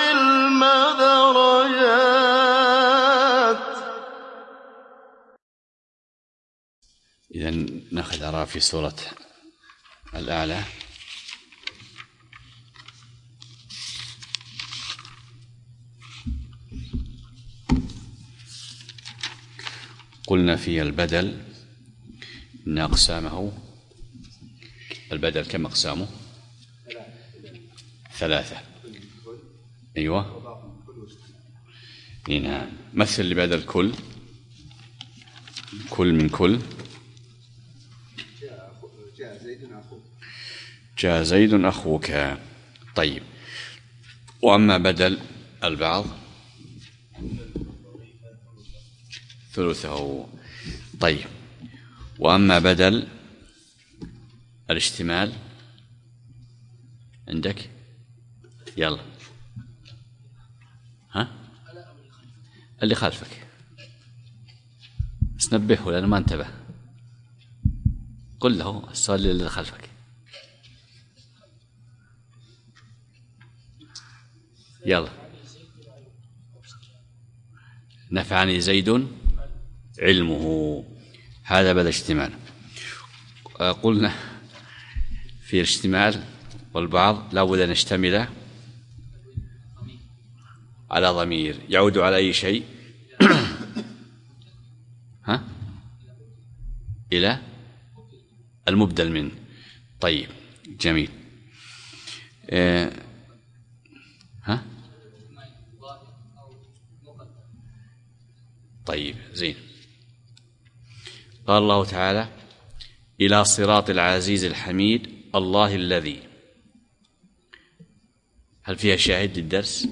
العلم درجات. إذن نأخذ أراء في سورة الأعلى. قلنا في البدل إن أقسامه، البدل كم أقسامه؟ 3. أيوة. نعم. مثل لبدل كل من كل. جاء زيد أخوك. طيب. وأما بدل البعض ثلثه. طيب. وأما بدل الاشتمال عندك؟ يلا. ها؟ اللي خلفك بس نبهه لأنه ما انتبه. قل له السؤال اللي خلفك. يلا. نفعني زيد علمه، هذا بدل اشتمال. قلنا في الاشتمال والبعض لا بد أن يشتمل على ضمير يعود على أي شيء؟ ها؟ إلى المبدل منه. طيب جميل. ها؟ طيب زين. قال الله تعالى: إلى صراط العزيز الحميد الله الذي. هل فيها شاهد للدرس؟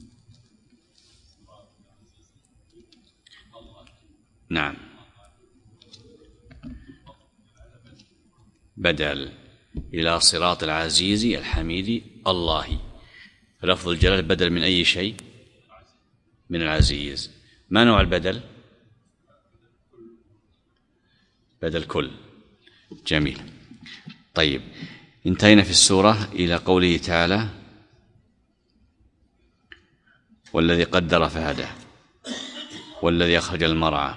نعم. بدل إلى صراط العزيز الحميد الله. لفظ الجلال بدل من أي شيء؟ من العزيز. ما نوع البدل؟ بدل كل. جميل. طيب انتهينا في السورة إلى قوله تعالى: والذي قدر فهدى والذي أخرج المرعى.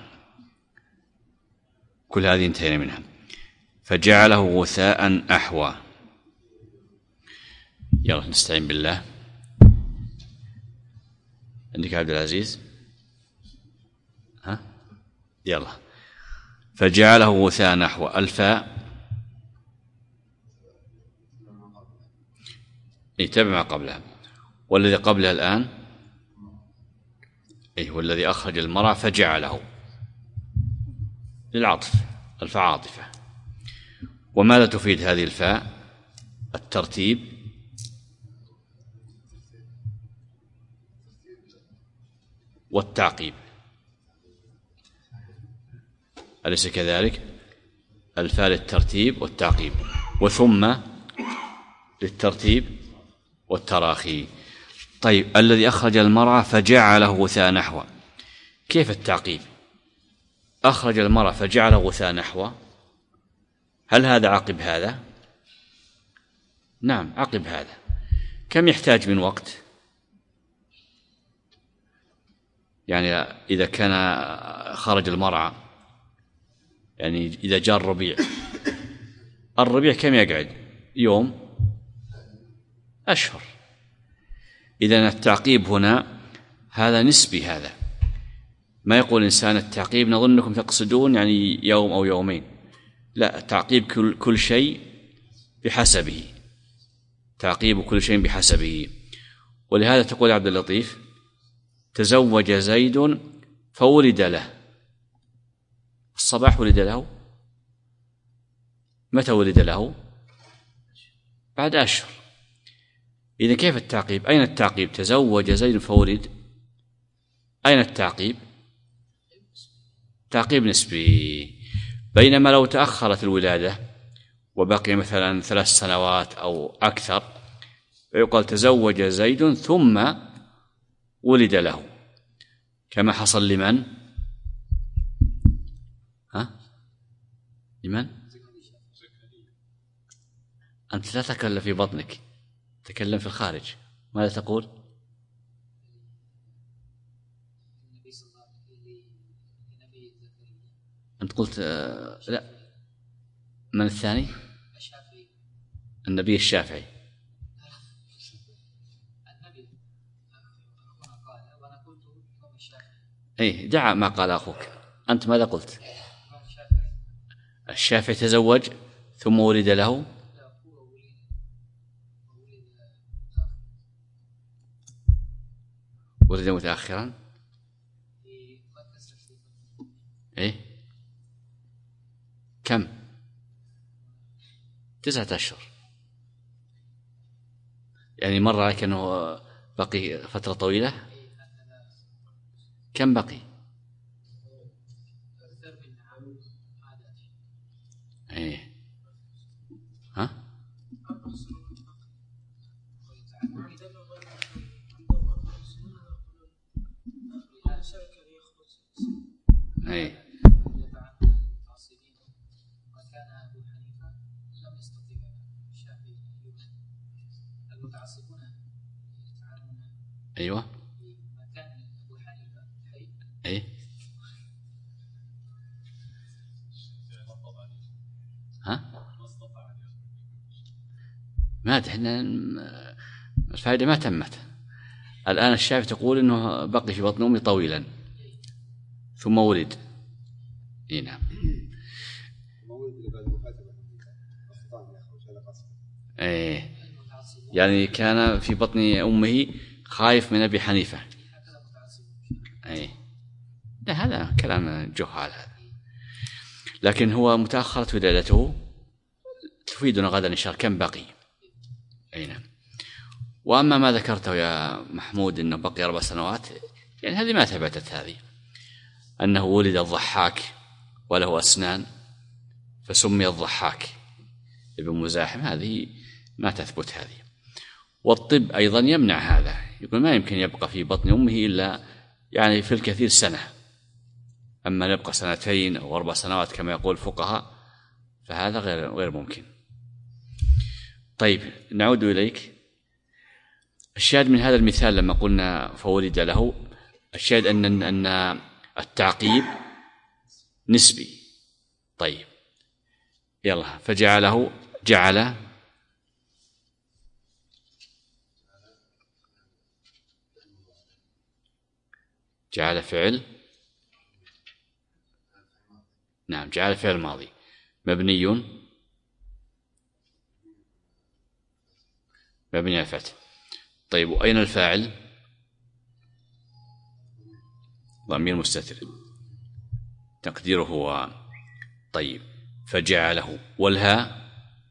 كل هذه انتهينا منها. فجعله غثاء أحوى. يلا نستعين بالله. عندك عبد العزيز؟ ها؟ يلا. فجعله غثاء نحو. الفاء يتبع ما قبلها. والذي قبلها الآن والذي أخرج المرعى فجعله للعطف، الفاء عاطفة. وماذا تفيد هذه الفاء؟ الترتيب والتعقيب، أليس كذلك؟ الفاء للترتيب والتعقيب، وثم للترتيب والتراخي. طيب الذي أخرج المرعى فجعله غثاء نحو. كيف التعقيب؟ أخرج المرعى فجعله غثاء نحو. هل هذا عقب هذا؟ نعم عقب هذا. كم يحتاج من وقت؟ يعني إذا كان خرج المرعى، يعني إذا جاء الربيع كم يقعد؟ يوم، أشهر. إذن التعقيب هنا هذا نسبي. هذا ما يقول إنسان التعقيب نظنكم تقصدون يعني يوم أو يومين. لا، تعقيب كل شيء بحسبه. تعقيب كل شيء بحسبه. ولهذا تقول عبد اللطيف: تزوج زيد فولد له. الصباح ولد له. متى ولد له؟ بعد أشهر. إذا كيف التعقيب؟ أين التعقيب؟ تزوج زيد فولد. أين التعقيب؟ تعقيب نسبي. بينما لو تأخرت الولادة وبقي مثلا 3 سنوات أو أكثر، فيقال تزوج زيد ثم ولد له، كما حصل لمن؟ لمن؟ أنت لا تتكلم في بطنك، تكلم في الخارج. ماذا تقول؟ قلت لا، من الثاني؟ النبي الشافعي. أي دع ما قال أخوك، أنت ماذا قلت؟ الشافعي تزوج ثم ولد له. ولد متأخرا. إيه كم؟ 9 أشهر، يعني مر عليك أنه بقي فترة طويلة. كم بقي؟ إيه ها؟ إيه أيوة. إيه ها؟ ما احنا الفائدة ما تمت. الآن الشافعي تقول إنه بقي في بطن أمي طويلا ثم ولد. إيه نعم. إيه يعني كان في بطن أمه خايف من أبي حنيفة. إيه لا هذا كلام جهال هذا، لكن هو متأخرة ولادته تفيدنا غدا إن شاء الله كم بقي. أي نعم. وأما ما ذكرته يا محمود أنه بقي 4 سنوات، يعني هذه ما ثبتت، هذه أنه ولد الضحاك وله أسنان فسمي الضحاك ابن مزاحم، هذه ما تثبت هذه. والطب أيضا يمنع هذا، يقول ما يمكن يبقى في بطن أمه إلا يعني في الكثير سنة، أما يبقى 2 أو 4 سنوات كما يقول الفقهاء فهذا غير ممكن. طيب نعود إليك. الشاهد من هذا المثال لما قلنا فولد له، الشاهد أن التعقيب نسبي. طيب يلا، فجعله جعل فعل. نعم جعل فعل ماضي مبني على الفتح. طيب وأين الفاعل؟ ضمير مستتر تقديره هو. طيب فجعله، والهاء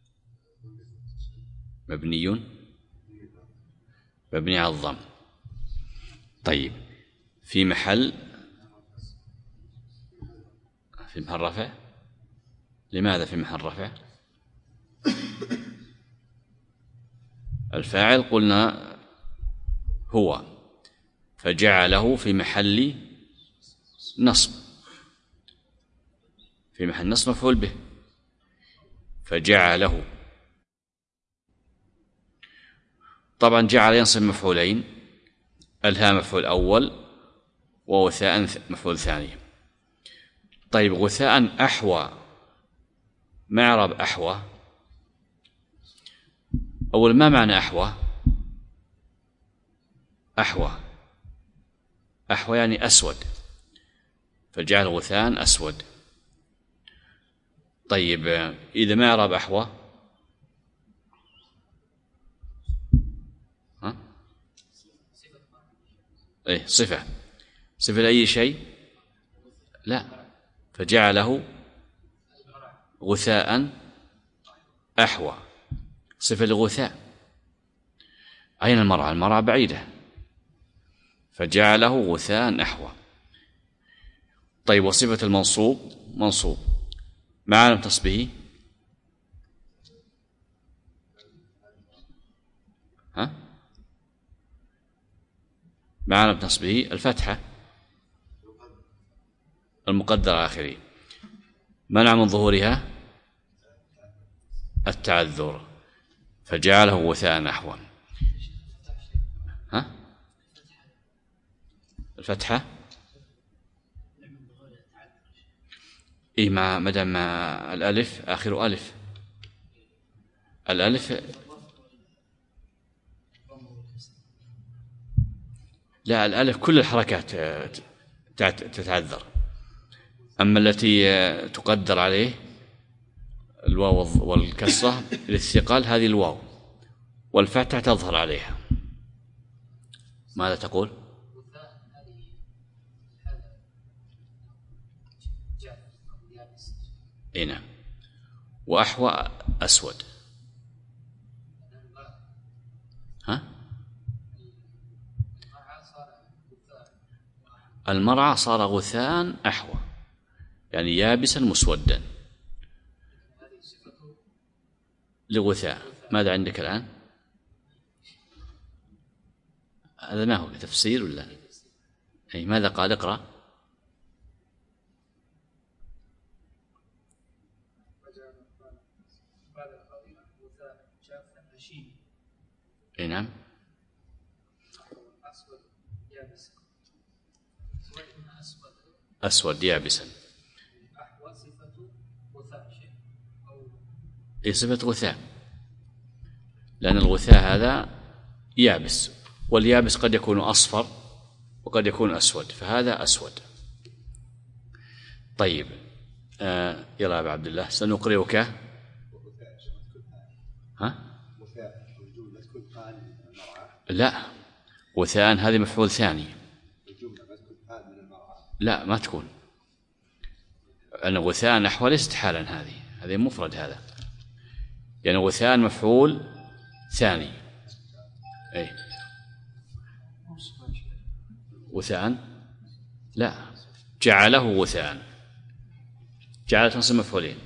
مبني على الضم. طيب في محل رفع. لماذا في محل رفع؟ الفاعل قلنا هو، فجعله في محل نصب، في محل نصب مفعول به. فجعله، طبعا جعل ينصب مفعولين، الهاء مفعول أول ووثاء مفعول ثاني. طيب غثاء أحوى، معرب أحوى. أول ما معنى أحوى؟ أحوى يعني أسود، فجعل غثاء أسود. طيب إذا ما أعرب أحوى إيه صفة لأي شيء؟ لا، فجعله غثاء أحوى، صفة لغثاء. أين المرعى؟ المرعى بعيدة، فجعله غثاء أحوى. طيب وصفة المنصوب منصوب، ما علامة نصبه؟ ما علامة نصبه؟ الفتحة المقدرة آخره. منع من ظهورها التعذر، فجعله غثاء أحوى. الفتحة إيه ما دام الألف آخر ألف، الألف لا، الألف كل الحركات تتعذر، أما التي تقدر عليه الواو والكسرة للثقل هذه الواو، والفتحة تظهر عليها. ماذا تقول؟ إيه نعم. وأحوى أسود. ها؟ المرعى صار غثاء أحوى، يعني يابسا مسودا لغثاء. ماذا عندك الآن؟ هذا ما هو تفسير ولا؟ أي ماذا قال؟ اقرأ. أي نعم. أسود يابسا. أي صفة غثاء، لأن الغثاء هذا يابس، واليابس قد يكون أصفر وقد يكون أسود، فهذا أسود. طيب يلا يا أبا عبد الله سنقرئك. ها؟ لا، غثاء هذه مفعول ثاني. لا ما تكون، أن غثاء نحو ليست حالا، هذه مفرد، هذا يعني غثاء مفعول ثاني. أي غثاء لا، جعله غثاء، جعل تنصب مفعولين.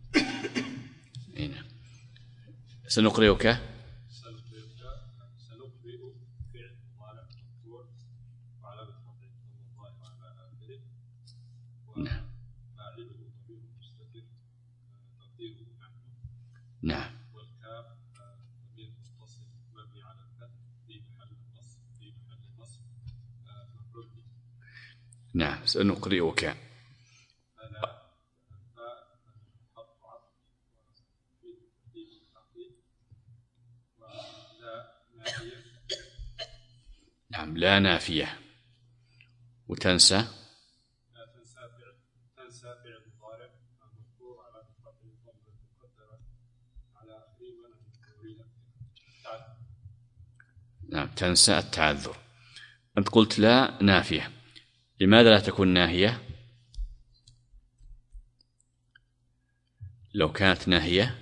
هنا سنقرئك. نعم. والكاف ضمير متصل مبني على الفتح في محل نصب مفعول به. نعم سنقرئك. نعم لا نافية. وتنسى فعل مضارع مذكور على رفعه الضمه المقدره على اخره من التعذر. نعم تنسى التعذر. أنت قلت لا نافية، لماذا لا تكون ناهية؟ لو كانت ناهية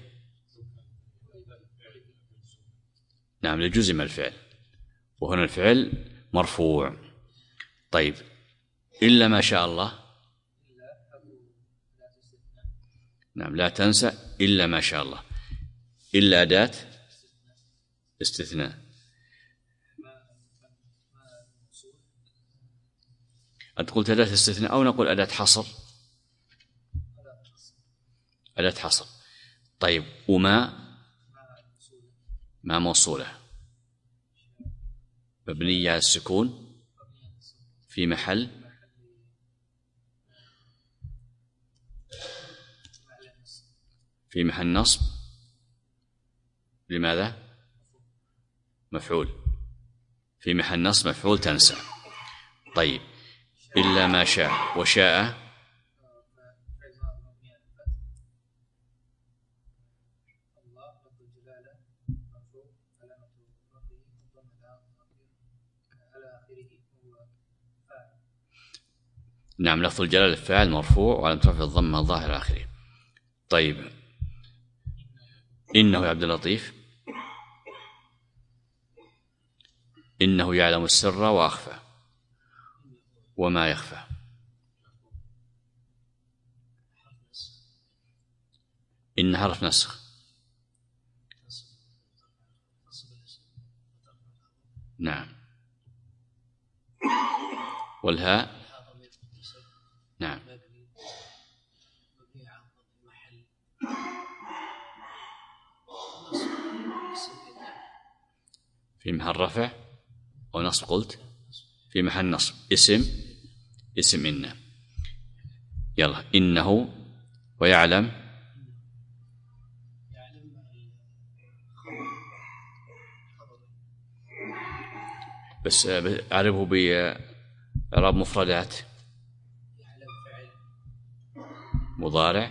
نعم لجزم الفعل، وهنا الفعل مرفوع. طيب إلا ما شاء الله. نعم لا تنسى إلا ما شاء الله. إلا أداة استثناء. أنت قلت أداة استثناء أو نقول أداة حصر؟ أداة حصر. طيب وما ما موصولة مبنية على السكون في محل نصب. لماذا؟ مفعول في محل نصب، مفعول تنسى. طيب إلا ما شاء وشاء نعم لفظ الجلالة الفاعل مرفوع وعلى رفعه الضمة الظاهر آخره. طيب إنه يا عبد اللطيف، إنه يعلم السر وأخفى وما يخفى. إن حرف نسخ. نعم. والهاء نعم في محل رفع ونصب. قلت في محل نصب اسم إن. يلا إنه ويعلم بس أعرفه بإعراب مفردات. يعلم فعل مضارع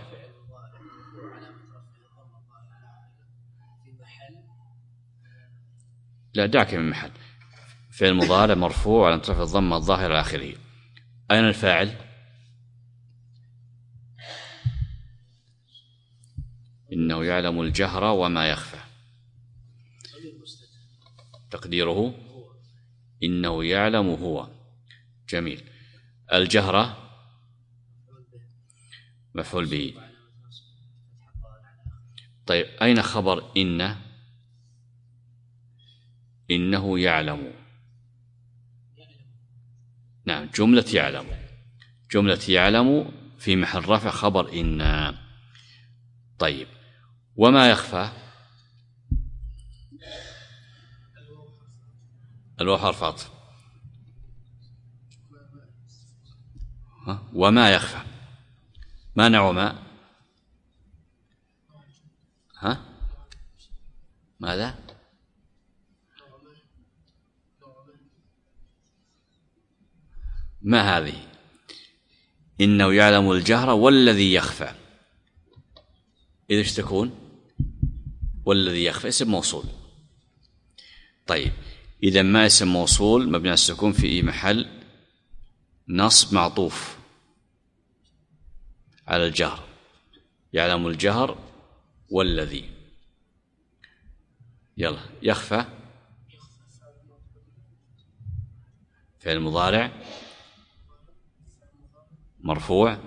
في محل. لا، دعك من محل. فعل مضارع مرفوع على رفع الضمة الظاهرة على آخره. أين الفاعل؟ إنه يعلم الجهر وما يخفى. تقديره إنه يعلم هو. جميل. الجهر مفعول به. طيب أين خبر إنه يعلم؟ نعم، جملة يعلم في محل رفع خبر إن. طيب وما يخفى؟ الواو حرف عطف. وما يخفى ما نوع ما؟ ماذا؟ ما هذه؟ إنه يعلم الجهر والذي يخفى. إذا ايش تكون؟ والذي يخفى اسم موصول. طيب إذا ما اسم موصول مبني على السكون في محل نصب معطوف على الجهر. يعلم الجهر والذي. يلا. يخفى فعل مضارع مرفوع.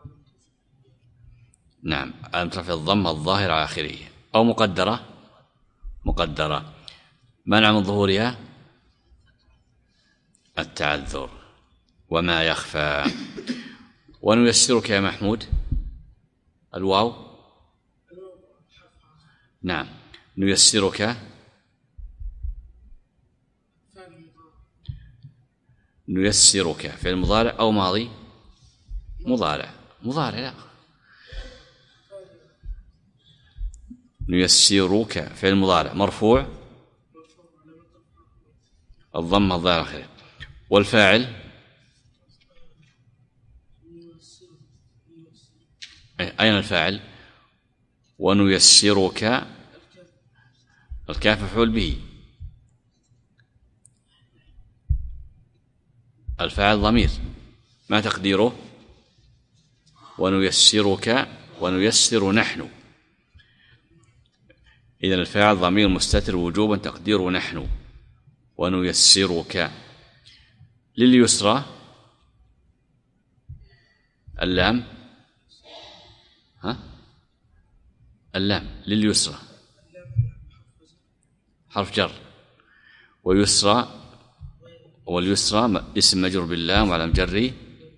نعم، علامة رفع الضمة الظاهرة على آخره أو مقدرة. منع من ظهورها التعذر. وما يخفى. ونيسرك يا محمود. الواو. نعم، نيسرك فعل مضارع أو ماضي؟ مضارع. لا، نيسرك فعل مضارع مرفوع الضمة الظاهرة آخره. والفاعل أين الفاعل؟ ونيسرك الكاف مفعول به. الفاعل ضمير ما تقديره؟ ونيسرك ونيسر نحن. إذن الفاعل ضمير مستتر وجوبا تقديره نحن. ونيسرك لليسرى. اللام لليسرى حرف جر. ويسرى واليسرى اسم مجرور باللام وعلى جره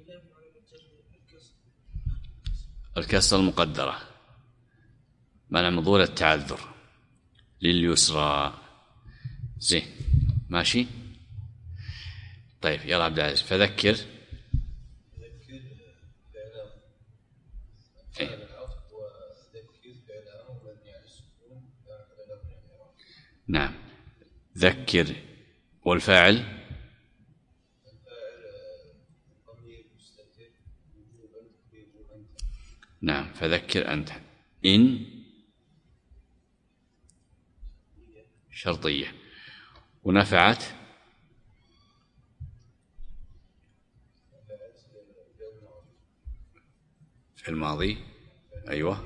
الكسرة المقدرة منع من ظهور التعذر. لليسرى. زين ماشي. طيب يلا عبد العزيز. فذكر نعم. ذكر. والفاعل نعم. فذكر أنت. إن شرطية. ونفعت في الماضي. أيوة.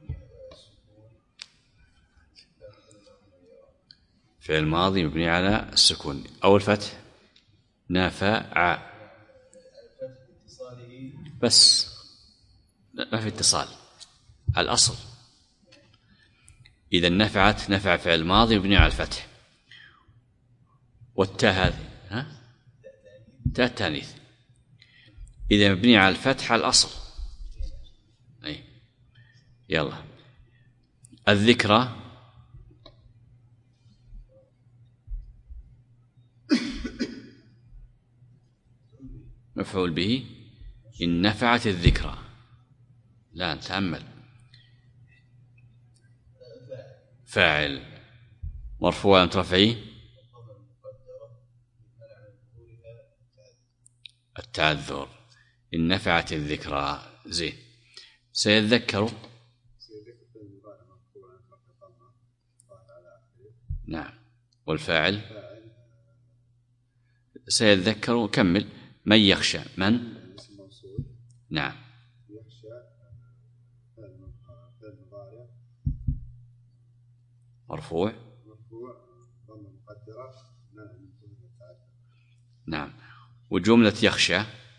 في الماضي مبني على السكون أو الفتح. نفع بس ما في اتصال على الأصل. إذا نفعت نفع فعل ماضي مبني على الفتح. والتاء هذه تاء التانيث إذا مبني على الفتح على الأصل. أي يلا. الذكرى مفعول به. إن نفعت الذكرى. لا نتأمل. فاعل مرفوع علامة رفعه التعذر إن نفعت الذكرى. زين. سيذكر. نعم. والفاعل سيذكر. كمل. من يخشى. من. نعم. مرفوع. نعم. وجملة يخشى.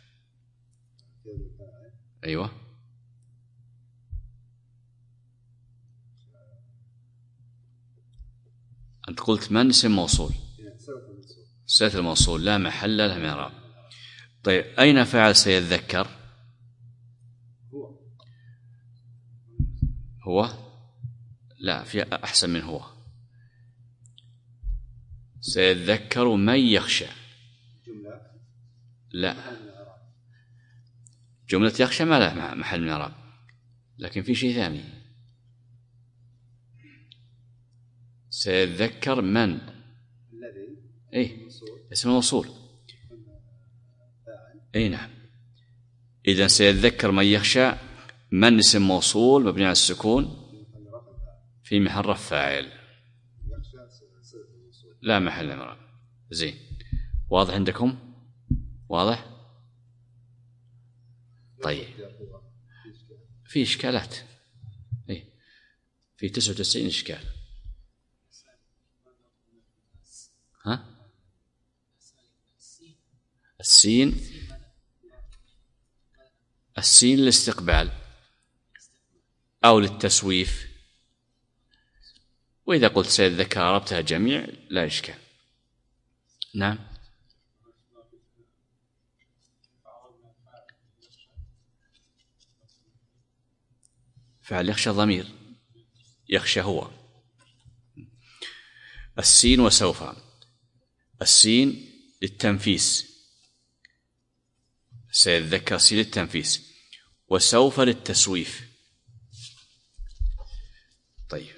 أيوة. أنت قلت من اسم موصول. صلة الموصول لا محل له من إعراب. طيب أين فاعل سيذكر؟ هو. لا في أحسن من هو. سيذكر من يخشى. لا جملة يخشى ما له محل من إعراب، لكن في شيء ثاني. سيذكر من. إيه اسم موصول. إيه نعم. إذن سيذكر من يخشى من اسم موصول مبني على السكون في محل رفع فاعل لا محل من إعراب. زين. واضح عندكم؟ واضح؟ طيب في إشكالات. إيه في 99 إشكال. ها؟ السين للاستقبال أو للتسويف، وإذا قلت سيذكر عربتها جميع لا إشكال. نعم. فعل يخشى ضمير يخشى هو. السين وسوف. السين للتنفيس سيذكر سين للتنفيس، وسوف للتسويف. طيب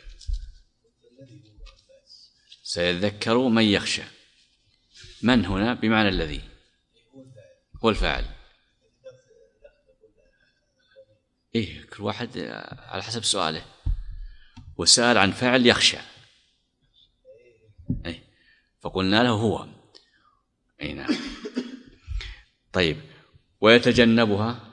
سيذكر من يخشى. من هنا بمعنى الذي هو الفاعل. إيه كل واحد على حسب سؤاله. وسأل عن فاعل يخشى إيه فقلنا له هو. أي نعم. طيب ويتجنبها.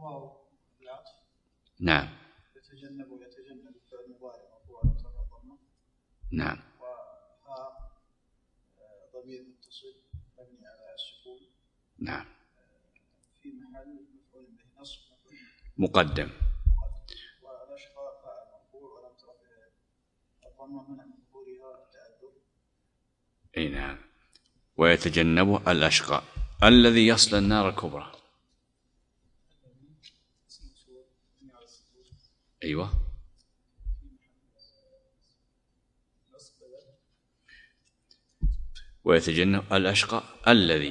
نعم. يتجنب فعل مضارع مرفوع ضمه. نعم. وها ضمير متصل مبني على السكون. نعم. في محل مفعول به نصب مقدم. والأشقى فاعل مرفوع ولم ترفع الضمه منع من ظهورها التعذر. اي نعم. ويتجنبه الأشقى الذي يصل النار الكبرى. أيوة. ويتجنب الأشقى الذي.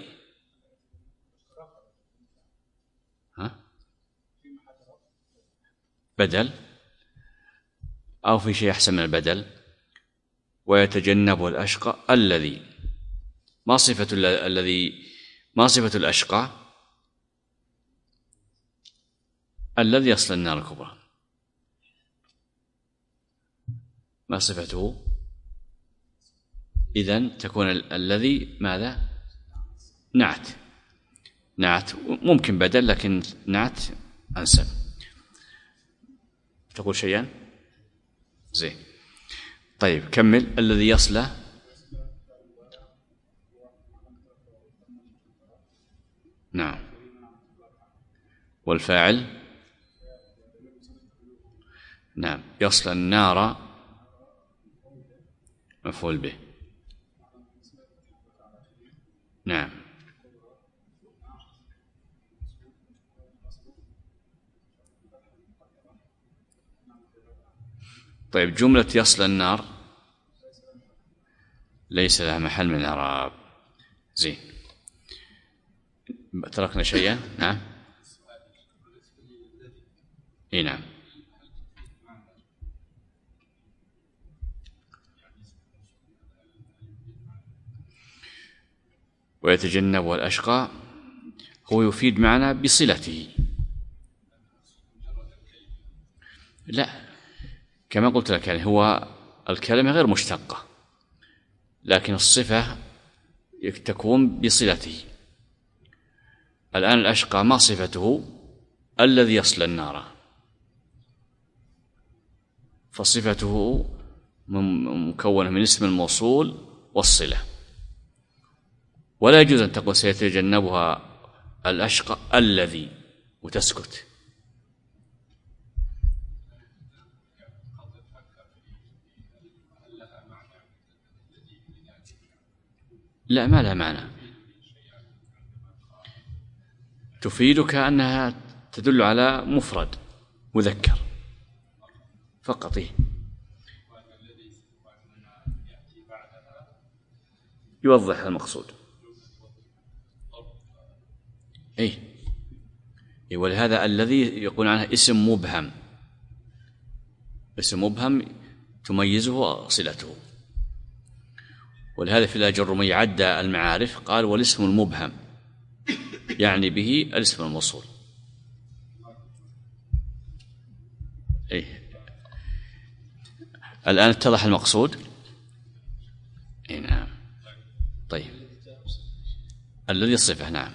ها؟ بدل أو في شيء أحسن من البدل. ويتجنب الأشقى الذي. ما صفة الذي؟ ما صفة الأشقى؟ الذي يصل النار الكبرى. ما صفته؟ إذن تكون الذي ماذا؟ نعت. نعت ممكن بدل لكن نعت أنسب. تقول شيئا؟ زين. طيب كمل. الذي يصله. نعم. والفاعل. نعم. يصل النار مفعول به. نعم. طيب جملة يصل النار ليس لها محل من الإعراب. زين. تركنا شيئا. نعم. إيه نعم. ويتجنبها الأشقى هو يفيد معنا بصلته. لا، كما قلت لك يعني هو الكلمة غير مشتقة، لكن الصفة تكون بصلته. الآن الأشقى ما صفته؟ الذي يصل النار، فصفته مكونة من اسم الموصول والصلة، ولا يجوز أن تقول سيتجنبها الأشقى الذي وتسكت. لا، ما لها معنى، تفيدك أنها تدل على مفرد مذكر فقط. يوضح المقصود. أي ولهذا الذي يقول عنه اسم مبهم، اسم مبهم تميزه صلته. ولهذا في الأجرمي عد المعارف قال والاسم المبهم يعني به الاسم الموصول. الآن اتضح المقصود. نعم. طيب الذي الصفة. نعم.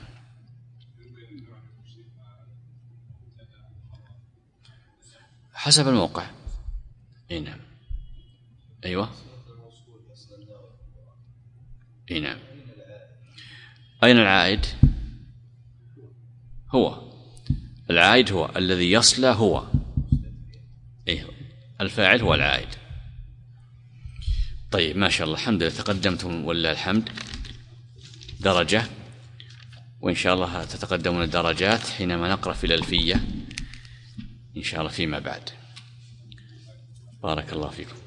حسب الموقع. نعم. أيوة. نعم. أين العائد؟ هو العائد هو الذي يصل هو. الفاعل هو العائد. طيب ما شاء الله، الحمد لله تقدمتم ولله الحمد درجة، وإن شاء الله تتقدمون الدرجات حينما نقرأ في الألفية إن شاء الله فيما بعد. بارك الله فيكم.